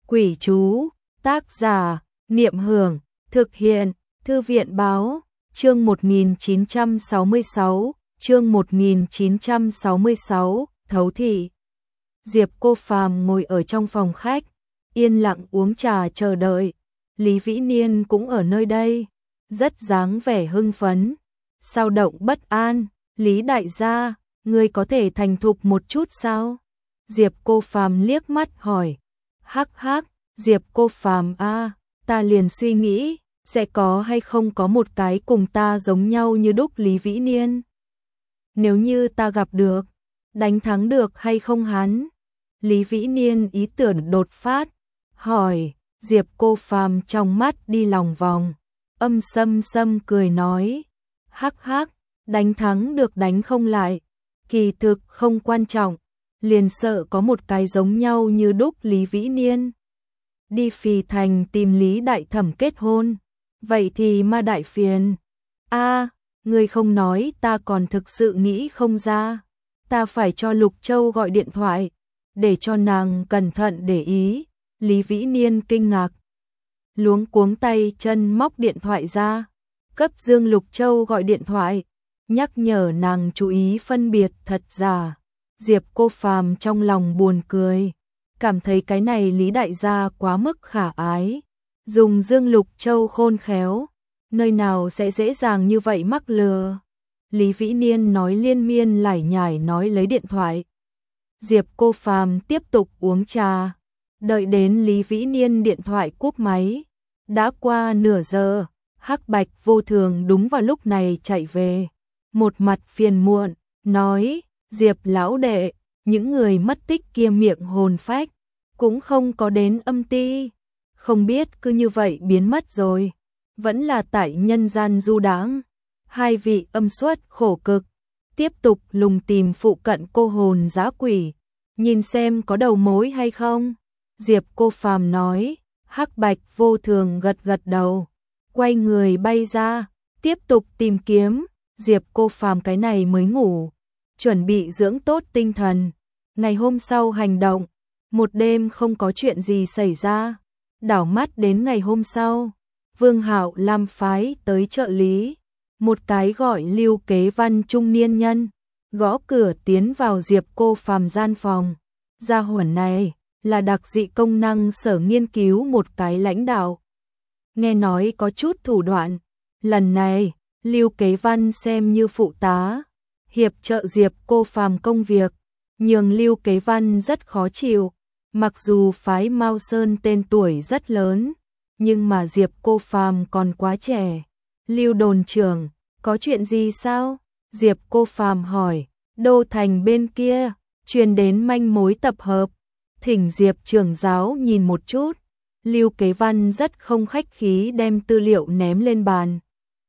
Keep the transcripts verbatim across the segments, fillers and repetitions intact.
Quỷ chú, tác giả, Niệm Hưởng, thực hiện, Thư viện báo, chương một nghìn chín trăm sáu mươi sáu, chương một nghìn chín trăm sáu mươi sáu, thấu thị. Diệp Cô Phàm ngồi ở trong phòng khách, yên lặng uống trà chờ đợi. Lý Vĩ Niên cũng ở nơi đây, rất dáng vẻ hưng phấn, sao động bất an. Lý đại gia, ngươi có thể thành thục một chút sao? Diệp Cô Phàm liếc mắt hỏi. Hắc hắc, Diệp Cô Phàm a, ta liền suy nghĩ, sẽ có hay không có một cái cùng ta giống nhau như đúc Lý Vĩ Niên. Nếu như ta gặp được, đánh thắng được hay không hắn? Lý Vĩ Niên ý tưởng đột phát, hỏi. Diệp Cô Phàm trong mắt đi lòng vòng, âm sâm sâm cười nói. Hắc hắc, đánh thắng được đánh không lại, kỳ thực không quan trọng, liền sợ có một cái giống nhau như đúc Lý Vĩ Niên. Đi Phì Thành tìm Lý đại thẩm kết hôn, vậy thì ma đại phiền. A, ngươi không nói ta còn thực sự nghĩ không ra, ta phải cho Lục Châu gọi điện thoại, để cho nàng cẩn thận để ý. Lý Vĩ Niên kinh ngạc, luống cuống tay chân móc điện thoại ra, cấp Dương Lục Châu gọi điện thoại, nhắc nhở nàng chú ý phân biệt thật giả. Diệp Cô Phàm trong lòng buồn cười, cảm thấy cái này Lý đại gia quá mức khả ái, dùng Dương Lục Châu khôn khéo, nơi nào sẽ dễ dàng như vậy mắc lừa. Lý Vĩ Niên nói liên miên lải nhải nói lấy điện thoại. Diệp Cô Phàm tiếp tục uống trà, đợi đến Lý Vĩ Niên điện thoại cúp máy. Đã qua nửa giờ, Hắc Bạch Vô Thường đúng vào lúc này chạy về, một mặt phiền muộn, nói. Diệp lão đệ, những người mất tích kia miệng hồn phách cũng không có đến âm ti, không biết cứ như vậy biến mất rồi, vẫn là tại nhân gian du đãng. Hai vị âm suất khổ cực, tiếp tục lùng tìm phụ cận cô hồn dã quỷ, nhìn xem có đầu mối hay không. Diệp Cô Phàm nói. Hắc Bạch Vô Thường gật gật đầu, quay người bay ra, tiếp tục tìm kiếm. Diệp Cô Phàm cái này mới ngủ, chuẩn bị dưỡng tốt tinh thần, ngày hôm sau hành động. Một đêm không có chuyện gì xảy ra, đảo mắt đến ngày hôm sau, Vương Hạo Lam phái tới trợ lý, một cái gọi Lưu Kế Văn trung niên nhân, gõ cửa tiến vào Diệp Cô Phàm gian phòng. Gia hỏa này là đặc dị công năng sở nghiên cứu một cái lãnh đạo, nghe nói có chút thủ đoạn. Lần này Lưu Kế Văn xem như phụ tá, hiệp trợ Diệp Cô Phàm công việc, nhường Lưu Kế Văn rất khó chịu. Mặc dù phái Mao Sơn tên tuổi rất lớn, nhưng mà Diệp Cô Phàm còn quá trẻ. Lưu đồn trưởng, có chuyện gì sao? Diệp Cô Phàm hỏi. Đô thành bên kia truyền đến manh mối tập hợp, thỉnh Diệp trưởng giáo nhìn một chút. Lưu Kế Văn rất không khách khí đem tư liệu ném lên bàn,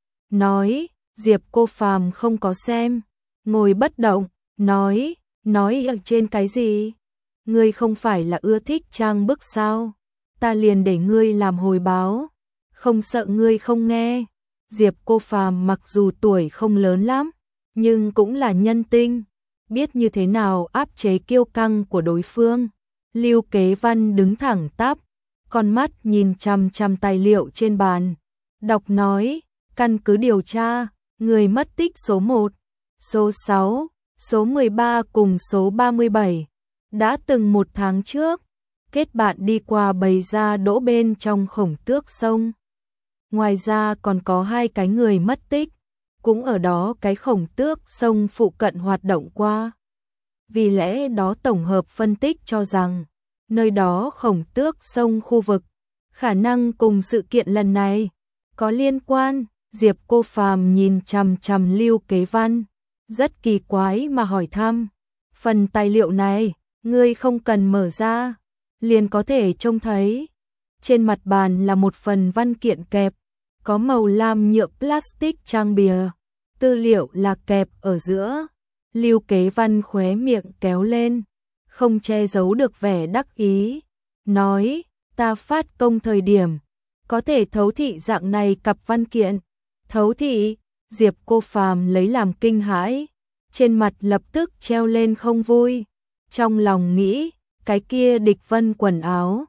nói. Diệp Cô Phàm không có xem, ngồi bất động, nói. Nói ở trên cái gì? Ngươi không phải là ưa thích trang bức sao? Ta liền để ngươi làm hồi báo, không sợ ngươi không nghe. Diệp Cô Phàm mặc dù tuổi không lớn lắm, nhưng cũng là nhân tinh, biết như thế nào áp chế kiêu căng của đối phương. Lưu Kế Văn đứng thẳng tắp, con mắt nhìn chằm chằm tài liệu trên bàn, đọc nói. Căn cứ điều tra, người mất tích số một, số sáu, số mười ba cùng số ba mươi bảy đã từng một tháng trước kết bạn đi qua bầy ra đỗ bên trong Khổng Tước sông. Ngoài ra còn có hai cái người mất tích, cũng ở đó cái Khổng Tước sông phụ cận hoạt động qua. Vì lẽ đó tổng hợp phân tích cho rằng, nơi đó Khổng Tước sông khu vực, khả năng cùng sự kiện lần này có liên quan. Diệp Cô Phàm nhìn chằm chằm Lưu Kế Văn, rất kỳ quái mà hỏi thăm. Phần tài liệu này, ngươi không cần mở ra, liền có thể trông thấy. Trên mặt bàn là một phần văn kiện kẹp, có màu lam nhựa plastic trang bìa, tư liệu là kẹp ở giữa. Lưu Kế Văn khóe miệng kéo lên, không che giấu được vẻ đắc ý, nói. Ta phát công thời điểm, có thể thấu thị dạng này cặp văn kiện. Thấu thị? Diệp Cô Phàm lấy làm kinh hãi, trên mặt lập tức treo lên không vui, trong lòng nghĩ. Cái kia Địch Vân quần áo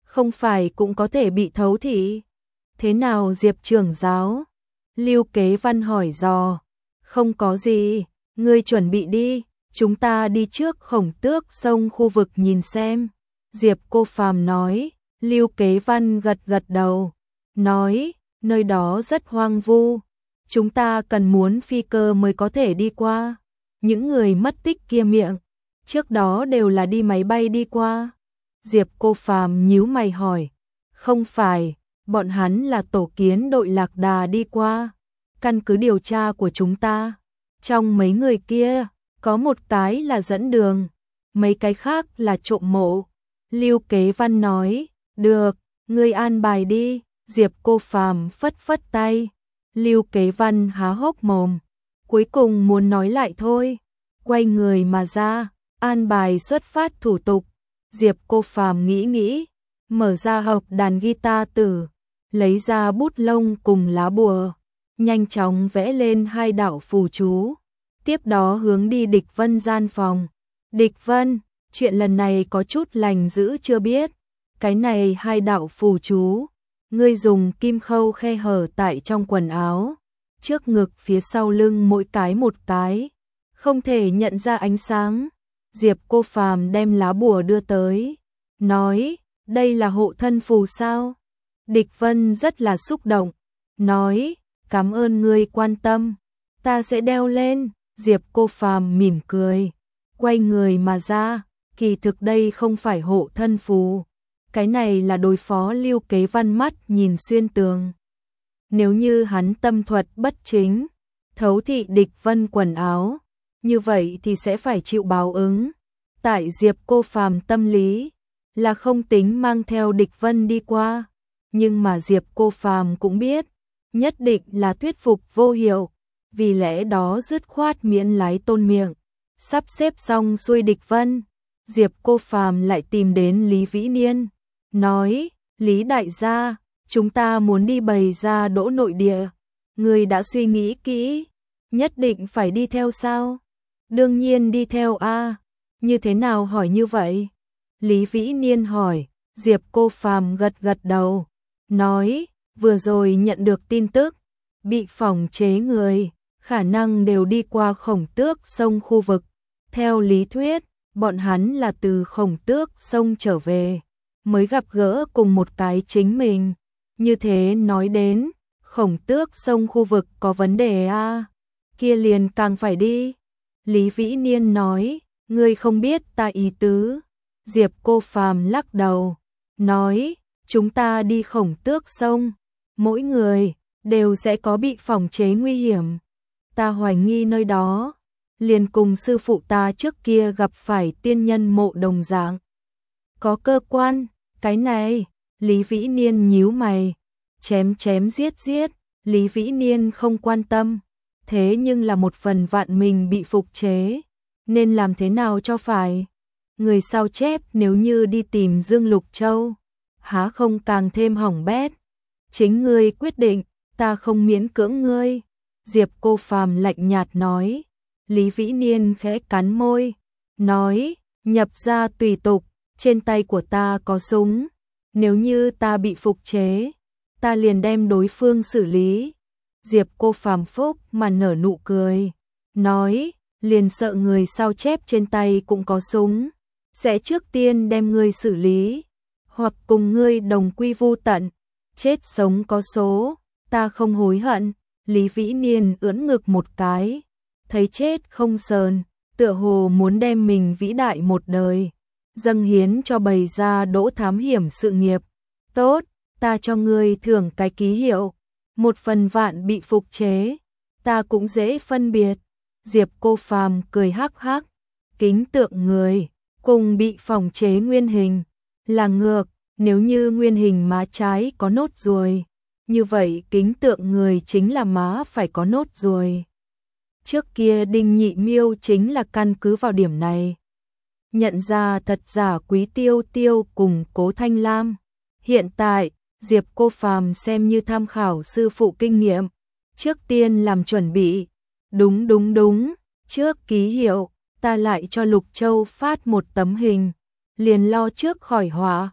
không phải cũng có thể bị thấu thị. Thế nào Diệp trưởng giáo? Lưu Kế Văn hỏi dò. Không có gì, ngươi chuẩn bị đi, chúng ta đi trước Khổng Tước sông khu vực nhìn xem. Diệp Cô Phàm nói. Lưu Kế Văn gật gật đầu, nói, nơi đó rất hoang vu, chúng ta cần muốn phi cơ mới có thể đi qua. Những người mất tích kia miệng, trước đó đều là đi máy bay đi qua. Diệp Cô Phàm nhíu mày hỏi, không phải, bọn hắn là tổ kiến đội lạc đà đi qua. Căn cứ điều tra của chúng ta, trong mấy người kia, có một cái là dẫn đường, mấy cái khác là trộm mộ. Lưu Kế Văn nói, được, ngươi an bài đi. Diệp Cô Phàm phất phất tay. Lưu Kế Văn há hốc mồm, cuối cùng muốn nói lại thôi, quay người mà ra, an bài xuất phát thủ tục. Diệp Cô Phàm nghĩ nghĩ, mở ra hộp đàn guitar tử, lấy ra bút lông cùng lá bùa, nhanh chóng vẽ lên hai đạo phù chú, tiếp đó hướng đi Địch Vân gian phòng. Địch Vân, chuyện lần này có chút lành dữ chưa biết, cái này hai đạo phù chú, ngươi dùng kim khâu khe hở tại trong quần áo, trước ngực phía sau lưng mỗi cái một cái, không thể nhận ra ánh sáng. Diệp Cô Phàm đem lá bùa đưa tới, nói, đây là hộ thân phù sao? Địch Vân rất là xúc động, nói, cảm ơn ngươi quan tâm, ta sẽ đeo lên. Diệp Cô Phàm mỉm cười, quay người mà ra, kỳ thực đây không phải hộ thân phù, cái này là đối phó Lưu Kế Văn mắt nhìn xuyên tường. Nếu như hắn tâm thuật bất chính, thấu thị Địch Vân quần áo, như vậy thì sẽ phải chịu báo ứng. Tại Diệp Cô Phàm tâm lý, là không tính mang theo Địch Vân đi qua, nhưng mà Diệp Cô Phàm cũng biết, nhất định là thuyết phục vô hiệu, vì lẽ đó dứt khoát miễn lái tôn miệng, sắp xếp xong xuôi Địch Vân. Diệp Cô Phàm lại tìm đến Lý Vĩ Niên, nói, Lý đại gia, chúng ta muốn đi bày ra đỗ nội địa, người đã suy nghĩ kỹ, nhất định phải đi theo sao? Đương nhiên đi theo a. Như thế nào hỏi như vậy? Lý Vĩ Niên hỏi. Diệp Cô Phàm gật gật đầu, nói, vừa rồi nhận được tin tức, bị phòng chế người, khả năng đều đi qua Khổng Tước sông khu vực. Theo lý thuyết, bọn hắn là từ Khổng Tước sông trở về, mới gặp gỡ cùng một cái chính mình. Như thế nói đến, Khổng Tước sông khu vực có vấn đề a, kia liền càng phải đi. Lý Vĩ Niên nói, ngươi không biết ta ý tứ. Diệp Cô Phàm lắc đầu, nói, chúng ta đi Khổng Tước sông, mỗi người đều sẽ có bị phòng chế nguy hiểm. Ta hoài nghi nơi đó liền cùng sư phụ ta trước kia gặp phải tiên nhân mộ đồng dạng. Có cơ quan, cái này, Lý Vĩ Niên nhíu mày, chém chém giết giết, Lý Vĩ Niên không quan tâm, thế nhưng là một phần vạn mình bị phục chế, nên làm thế nào cho phải? Người sao chép nếu như đi tìm Dương Lục Châu, há không càng thêm hỏng bét? Chính ngươi quyết định, ta không miễn cưỡng ngươi. Diệp Cô Phàm lạnh nhạt nói. Lý Vĩ Niên khẽ cắn môi, nói, nhập ra tùy tục, trên tay của ta có súng, nếu như ta bị phục chế, ta liền đem đối phương xử lý. Diệp Cô Phàm phúc mà nở nụ cười, nói, liền sợ người sao chép trên tay cũng có súng, sẽ trước tiên đem ngươi xử lý, hoặc cùng ngươi đồng quy vu tận, chết sống có số, ta không hối hận. Lý Vĩ Niên ưỡn ngực một cái, thấy chết không sờn, tựa hồ muốn đem mình vĩ đại một đời dâng hiến cho bày ra đỗ thám hiểm sự nghiệp. Tốt, ta cho ngươi thưởng cái ký hiệu, một phần vạn bị phục chế, ta cũng dễ phân biệt. Diệp Cô Phàm cười hắc hắc, kính tượng người cùng bị phòng chế nguyên hình là ngược, nếu như nguyên hình má trái có nốt ruồi, như vậy kính tượng người chính là má phải có nốt ruồi. Trước kia Đinh Nhị Miêu chính là căn cứ vào điểm này, nhận ra thật giả Quý Tiêu Tiêu cùng Cố Thanh Lam. Hiện tại, Diệp Cô Phàm xem như tham khảo sư phụ kinh nghiệm, trước tiên làm chuẩn bị. Đúng đúng đúng, trước ký hiệu, ta lại cho Lục Châu phát một tấm hình, liền lo trước khỏi họa.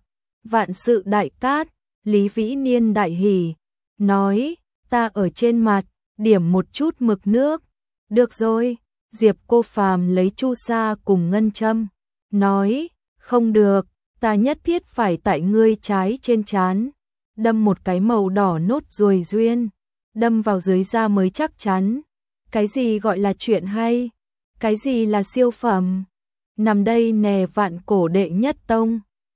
Vạn sự đại cát, Lý Vĩ Niên đại hỉ, nói, ta ở trên mặt, điểm một chút mực nước. Được rồi, Diệp Cô Phàm lấy chu sa cùng ngân châm, nói, không được, ta nhất thiết phải tại ngươi trái trên trán, đâm một cái màu đỏ nốt ruồi duyên, đâm vào dưới da mới chắc chắn. Cái gì gọi là chuyện hay? Cái gì là siêu phẩm? Nằm đây nè vạn cổ đệ nhất tông.